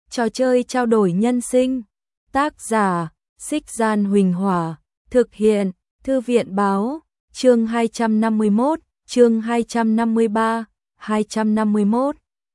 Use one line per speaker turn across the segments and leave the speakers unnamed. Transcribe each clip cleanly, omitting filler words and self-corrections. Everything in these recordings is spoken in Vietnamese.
Trò chơi trao đổi nhân sinh. Tác giả, Xích Gian Huỳnh Hỏa. Thực hiện, Thư viện Báo. Chương 251, chương 253, 251.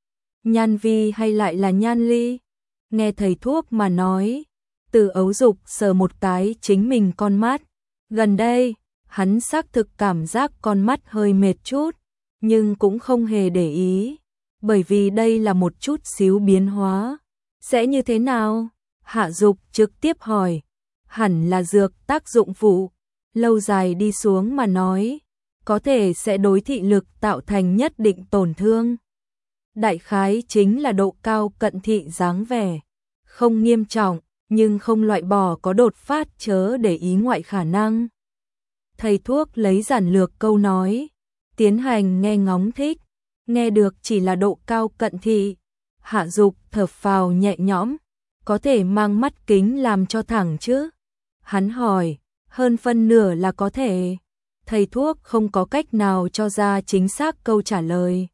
Nhan Vi hay lại là Nhan Ly? Nghe thầy thuốc mà nói. Từ Ấu Dục sờ một cái chính mình con mắt. Gần đây, hắn xác thực cảm giác con mắt hơi mệt chút, nhưng cũng không hề để ý, bởi vì đây là một chút xíu biến hóa. Sẽ như thế nào? Hạ Dục trực tiếp hỏi. Hẳn là dược tác dụng phụ, lâu dài đi xuống mà nói, có thể sẽ đối thị lực tạo thành nhất định tổn thương. Đại khái chính là độ cao cận thị dáng vẻ, không nghiêm trọng, nhưng không loại bỏ có đột phát chớ để ý ngoại khả năng. Thầy thuốc lấy giản lược câu nói, tiến hành nghe ngóng thích, nghe được chỉ là độ cao cận thị. Hạ Dục thở phào nhẹ nhõm, có thể mang mắt kính làm cho thẳng chứ? Hắn hỏi, hơn phân nửa là có thể. Thầy thuốc không có cách nào cho ra chính xác câu trả lời.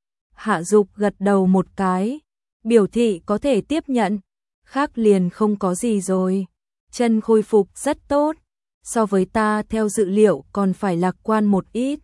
Hạ Dục gật đầu một cái, biểu thị có thể tiếp nhận, khác liền không có gì rồi. Chân khôi phục rất tốt, so với ta theo dự liệu còn phải lạc quan một ít.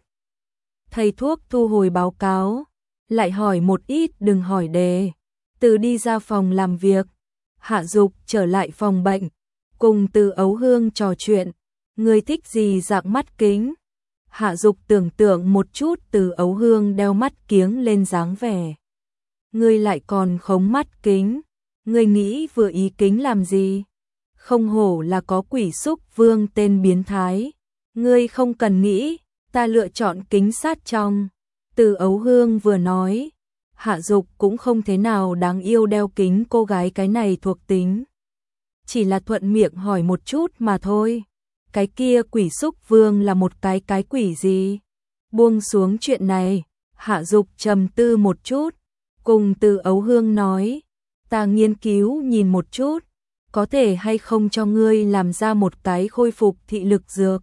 Thầy thuốc thu hồi báo cáo, lại hỏi một ít đừng hỏi đề. Từ đi ra phòng làm việc, Hạ Dục trở lại phòng bệnh, cùng Từ Ấu Hương trò chuyện. Người thích gì dạng mắt kính? Hạ Dục tưởng tượng một chút Từ Ấu Hương đeo mắt kiếng lên dáng vẻ. Ngươi lại còn khống mắt kính, ngươi nghĩ vừa ý kính làm gì? Không hổ là có quỷ xúc vương tên biến thái. Ngươi không cần nghĩ, ta lựa chọn kính sát trong. Từ Ấu Hương vừa nói, Hạ Dục cũng không thế nào đáng yêu đeo kính cô gái cái này thuộc tính. Chỉ là thuận miệng hỏi một chút mà thôi. Cái kia quỷ xúc vương là một cái quỷ gì? Buông xuống chuyện này, Hạ Dục trầm tư một chút, cùng Từ Ấu Hương nói, ta nghiên cứu nhìn một chút, có thể hay không cho ngươi làm ra một cái khôi phục thị lực dược.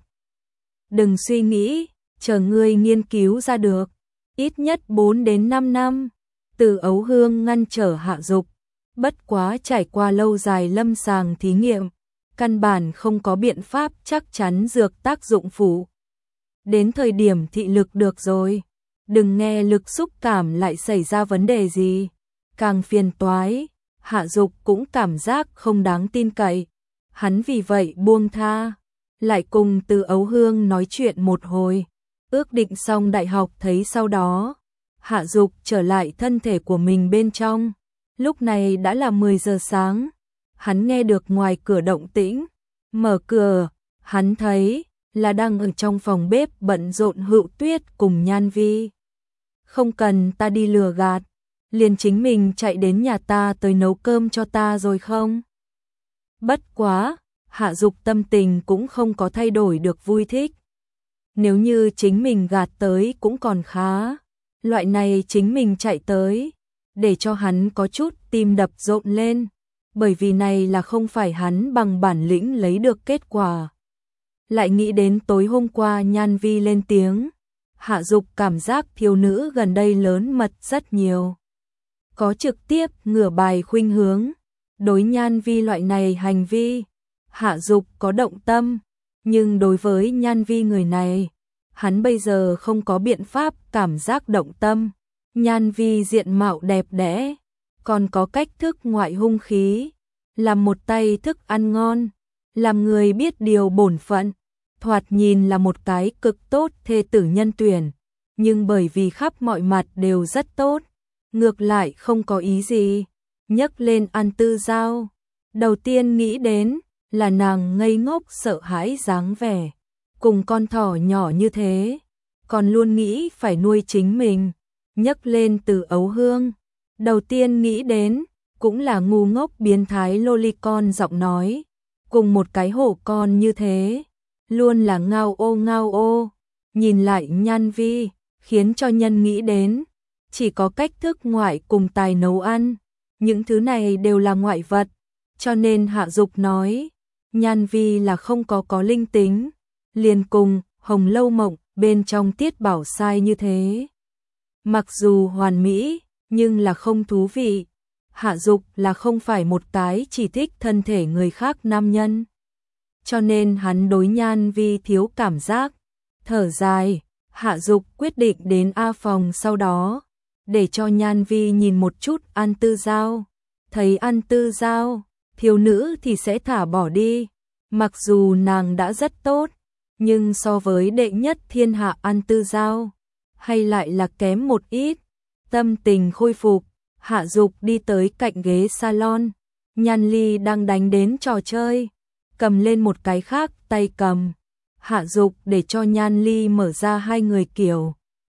Đừng suy nghĩ, chờ ngươi nghiên cứu ra được, ít nhất 4 đến 5 năm. Từ Ấu Hương ngăn trở Hạ Dục, bất quá trải qua lâu dài lâm sàng thí nghiệm, căn bản không có biện pháp chắc chắn dược tác dụng phụ. Đến thời điểm thị lực được rồi, đừng nghe lực xúc cảm lại xảy ra vấn đề gì, càng phiền toái. Hạ Dục cũng cảm giác không đáng tin cậy, hắn vì vậy buông tha, lại cùng Từ Ấu Hương nói chuyện một hồi, ước định xong đại học thấy sau đó. Hạ Dục trở lại thân thể của mình bên trong, lúc này đã là 10 giờ sáng, hắn nghe được ngoài cửa động tĩnh, mở cửa, hắn thấy là đang ở trong phòng bếp bận rộn Hữu Tuyết cùng Nhan Vi. Không cần ta đi lừa gạt, liền chính mình chạy đến nhà ta tới nấu cơm cho ta rồi không? Bất quá, Hạ Dục tâm tình cũng không có thay đổi được vui thích. Nếu như chính mình gạt tới cũng còn khá, loại này chính mình chạy tới, để cho hắn có chút tim đập rộn lên, bởi vì này là không phải hắn bằng bản lĩnh lấy được kết quả. Lại nghĩ đến tối hôm qua Nhan Vi lên tiếng, Hạ Dục cảm giác thiếu nữ gần đây lớn mật rất nhiều. Có trực tiếp ngửa bài khuynh hướng, đối Nhan Vi loại này hành vi, Hạ Dục có động tâm, nhưng đối với Nhan Vi người này, hắn bây giờ không có biện pháp cảm giác động tâm. Nhan Vi diện mạo đẹp đẽ, còn có cách thức ngoại hung khí, làm một tay thức ăn ngon, làm người biết điều bổn phận, thoạt nhìn là một cái cực tốt thê tử nhân tuyển, nhưng bởi vì khắp mọi mặt đều rất tốt, ngược lại không có ý gì. Nhấc lên An Tư Giao, đầu tiên nghĩ đến là nàng ngây ngốc sợ hãi dáng vẻ, cùng con thỏ nhỏ như thế, còn luôn nghĩ phải nuôi chính mình. Nhấc lên Từ Ấu Hương, đầu tiên nghĩ đến cũng là ngu ngốc biến thái lolicon giọng nói, cùng một cái hổ con như thế, luôn là ngao ô. Nhìn lại Nhan Vi, khiến cho nhân nghĩ đến chỉ có cách thức ngoại cùng tài nấu ăn, những thứ này đều là ngoại vật, cho nên Hạ Dục nói, Nhan Vi là không có linh tính, liền cùng Hồng Lâu Mộng bên trong Tiết Bảo Sai như thế. Mặc dù hoàn mỹ, nhưng là không thú vị. Hạ Dục là không phải một cái chỉ thích thân thể người khác nam nhân. Cho nên hắn đối Nhan Vi thiếu cảm giác. Thở dài, Hạ Dục quyết định đến A phòng sau đó, để cho Nhan Vi nhìn một chút An Tư Giao. Thấy An Tư Giao, thiếu nữ thì sẽ thả bỏ đi. Mặc dù nàng đã rất tốt, nhưng so với đệ nhất thiên hạ An Tư Giao, hay lại là kém một ít. Tâm tình khôi phục, Hạ Dục đi tới cạnh ghế salon. Nhan Ly đang đánh đến trò chơi, cầm lên một cái khác tay cầm. Hạ Dục để cho Nhan Ly mở ra hai người kiểu.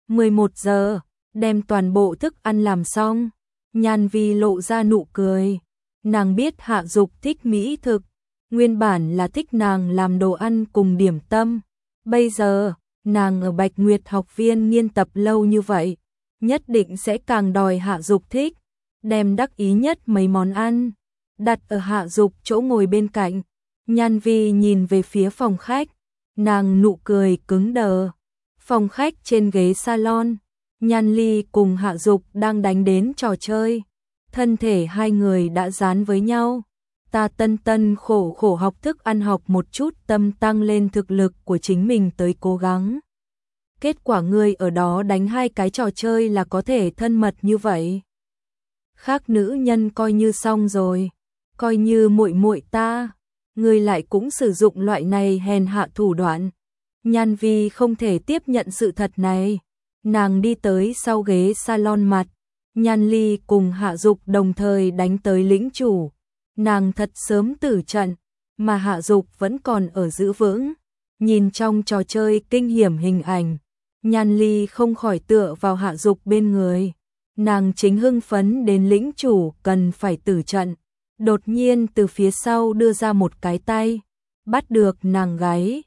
11 giờ, đem toàn bộ thức ăn làm xong. Nhan Vi lộ ra nụ cười. Nàng biết Hạ Dục thích mỹ thực, nguyên bản là thích nàng làm đồ ăn cùng điểm tâm. Bây giờ, nàng ở Bạch Nguyệt học viên nghiên tập lâu như vậy, nhất định sẽ càng đòi Hạ Dục thích. Đem đắc ý nhất mấy món ăn, đặt ở Hạ Dục chỗ ngồi bên cạnh. Nhan Vi nhìn về phía phòng khách, nàng nụ cười cứng đờ. Phòng khách trên ghế salon, Nhan Ly cùng Hạ Dục đang đánh đến trò chơi. Thân thể hai người đã dán với nhau. Ta tân khổ khổ học thức ăn học một chút tâm tăng lên thực lực của chính mình tới cố gắng. Kết quả ngươi ở đó đánh hai cái trò chơi là có thể thân mật như vậy. Khác nữ nhân coi như xong rồi, coi như muội muội ta, ngươi lại cũng sử dụng loại này hèn hạ thủ đoạn. Nhan Vi không thể tiếp nhận sự thật này. Nàng đi tới sau ghế salon mặt. Nhan Ly cùng Hạ Dục đồng thời đánh tới lĩnh chủ. Nàng thật sớm tử trận, mà Hạ Dục vẫn còn ở giữ vững. Nhìn trong trò chơi kinh hiểm hình ảnh, Nhan Ly không khỏi tựa vào Hạ Dục bên người. Nàng chính hưng phấn đến lĩnh chủ cần phải tử trận. Đột nhiên từ phía sau đưa ra một cái tay, bắt được nàng gáy.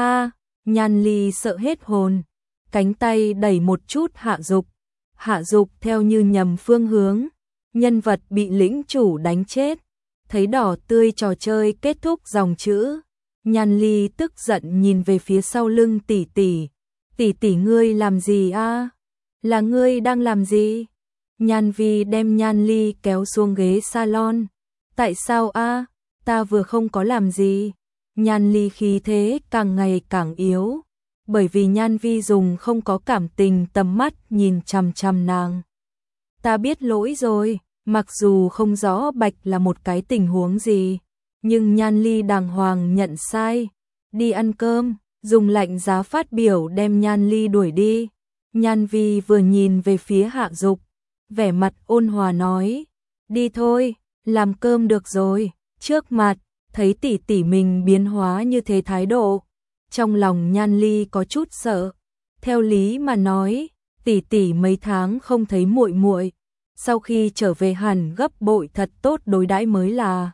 Nhan Ly sợ hết hồn, cánh tay đẩy một chút Hạ Dục. Hạ Dục theo như nhầm phương hướng, nhân vật bị lĩnh chủ đánh chết. Thấy đỏ tươi trò chơi kết thúc dòng chữ. Nhan Ly tức giận nhìn về phía sau lưng tỷ tỷ. Tỷ tỷ ngươi làm gì a? Là ngươi đang làm gì? Nhan Vi đem Nhan Ly kéo xuống ghế salon. Tại sao a? Ta vừa không có làm gì. Nhan Ly khí thế càng ngày càng yếu, bởi vì Nhan Vi dùng không có cảm tình tầm mắt nhìn chằm chằm nàng. Ta biết lỗi rồi, mặc dù không rõ Bạch là một cái tình huống gì, nhưng Nhan Ly đàng hoàng nhận sai. Đi ăn cơm, dùng lạnh giá phát biểu đem Nhan Ly đuổi đi. Nhan Vi vừa nhìn về phía Hạ Dục, vẻ mặt ôn hòa nói, đi thôi, làm cơm được rồi. Trước mặt, thấy tỷ tỷ mình biến hóa như thế thái độ, trong lòng Nhan Ly có chút sợ. Theo lý mà nói, tỷ tỷ mấy tháng không thấy muội muội, sau khi trở về hẳn gấp bội thật tốt đối đãi mới là.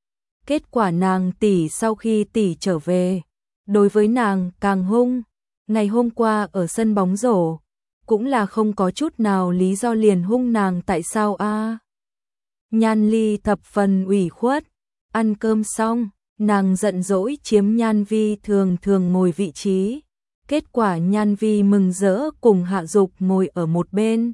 Kết quả nàng tỷ sau khi tỷ trở về, đối với nàng càng hung. Ngày hôm qua ở sân bóng rổ, cũng là không có chút nào lý do liền hung nàng tại sao a? Nhan Ly thập phần ủy khuất. Ăn cơm xong, nàng giận dỗi chiếm Nhan Vi thường thường ngồi vị trí. Kết quả Nhan Vi mừng rỡ cùng Hạ Dục ngồi ở một bên.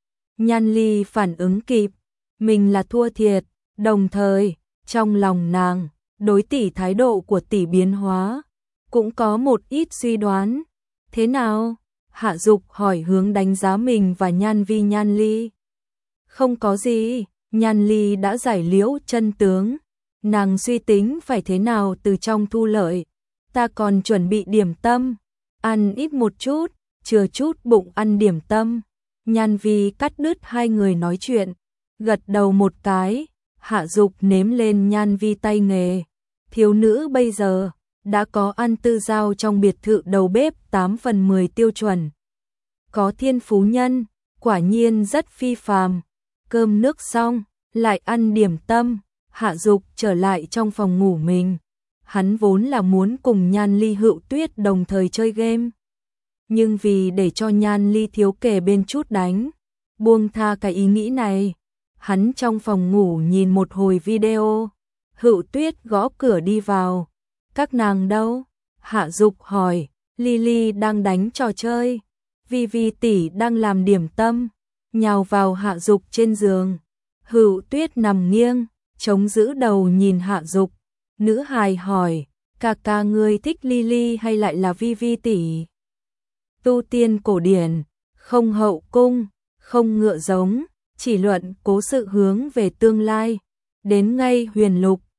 Nhan Ly phản ứng kịp, mình là thua thiệt, đồng thời, trong lòng nàng, đối tỷ thái độ của tỷ biến hóa, cũng có một ít suy đoán. Thế nào? Hạ Dục hỏi hướng đánh giá mình và Nhan Vi. Nhan Ly. Không có gì, Nhan Ly đã giải liễu chân tướng. Nàng suy tính phải thế nào từ trong thu lợi. Ta còn chuẩn bị điểm tâm, ăn ít một chút, chừa chút bụng ăn điểm tâm. Nhan Vi cắt đứt hai người nói chuyện, gật đầu một cái. Hạ Dục nếm lên Nhan Vi tay nghề. Thiếu nữ bây giờ đã có An Tư Giao trong biệt thự đầu bếp 8 phần 10 tiêu chuẩn. Có thiên phú nhân, quả nhiên rất phi phàm. Cơm nước xong, lại ăn điểm tâm. Hạ Dục trở lại trong phòng ngủ mình. Hắn vốn là muốn cùng Nhan Ly Hựu Tuyết đồng thời chơi game, nhưng vì để cho Nhan Ly thiếu kề bên chút đánh, buông tha cái ý nghĩ này. Hắn trong phòng ngủ nhìn một hồi video. Hựu Tuyết gõ cửa đi vào. Các nàng đâu? Hạ Dục hỏi. Lily đang đánh trò chơi, Vi Vi tỷ đang làm điểm tâm. Nhào vào Hạ Dục trên giường. Hữu Tuyết nằm nghiêng, chống giữ đầu nhìn Hạ Dục. Nữ hài hỏi, ca ca ngươi thích Lily hay lại là Vi Vi tỷ? Tu tiên cổ điển, không hậu cung, không ngựa giống, chỉ luận cố sự hướng về tương lai. Đến ngay huyền lục,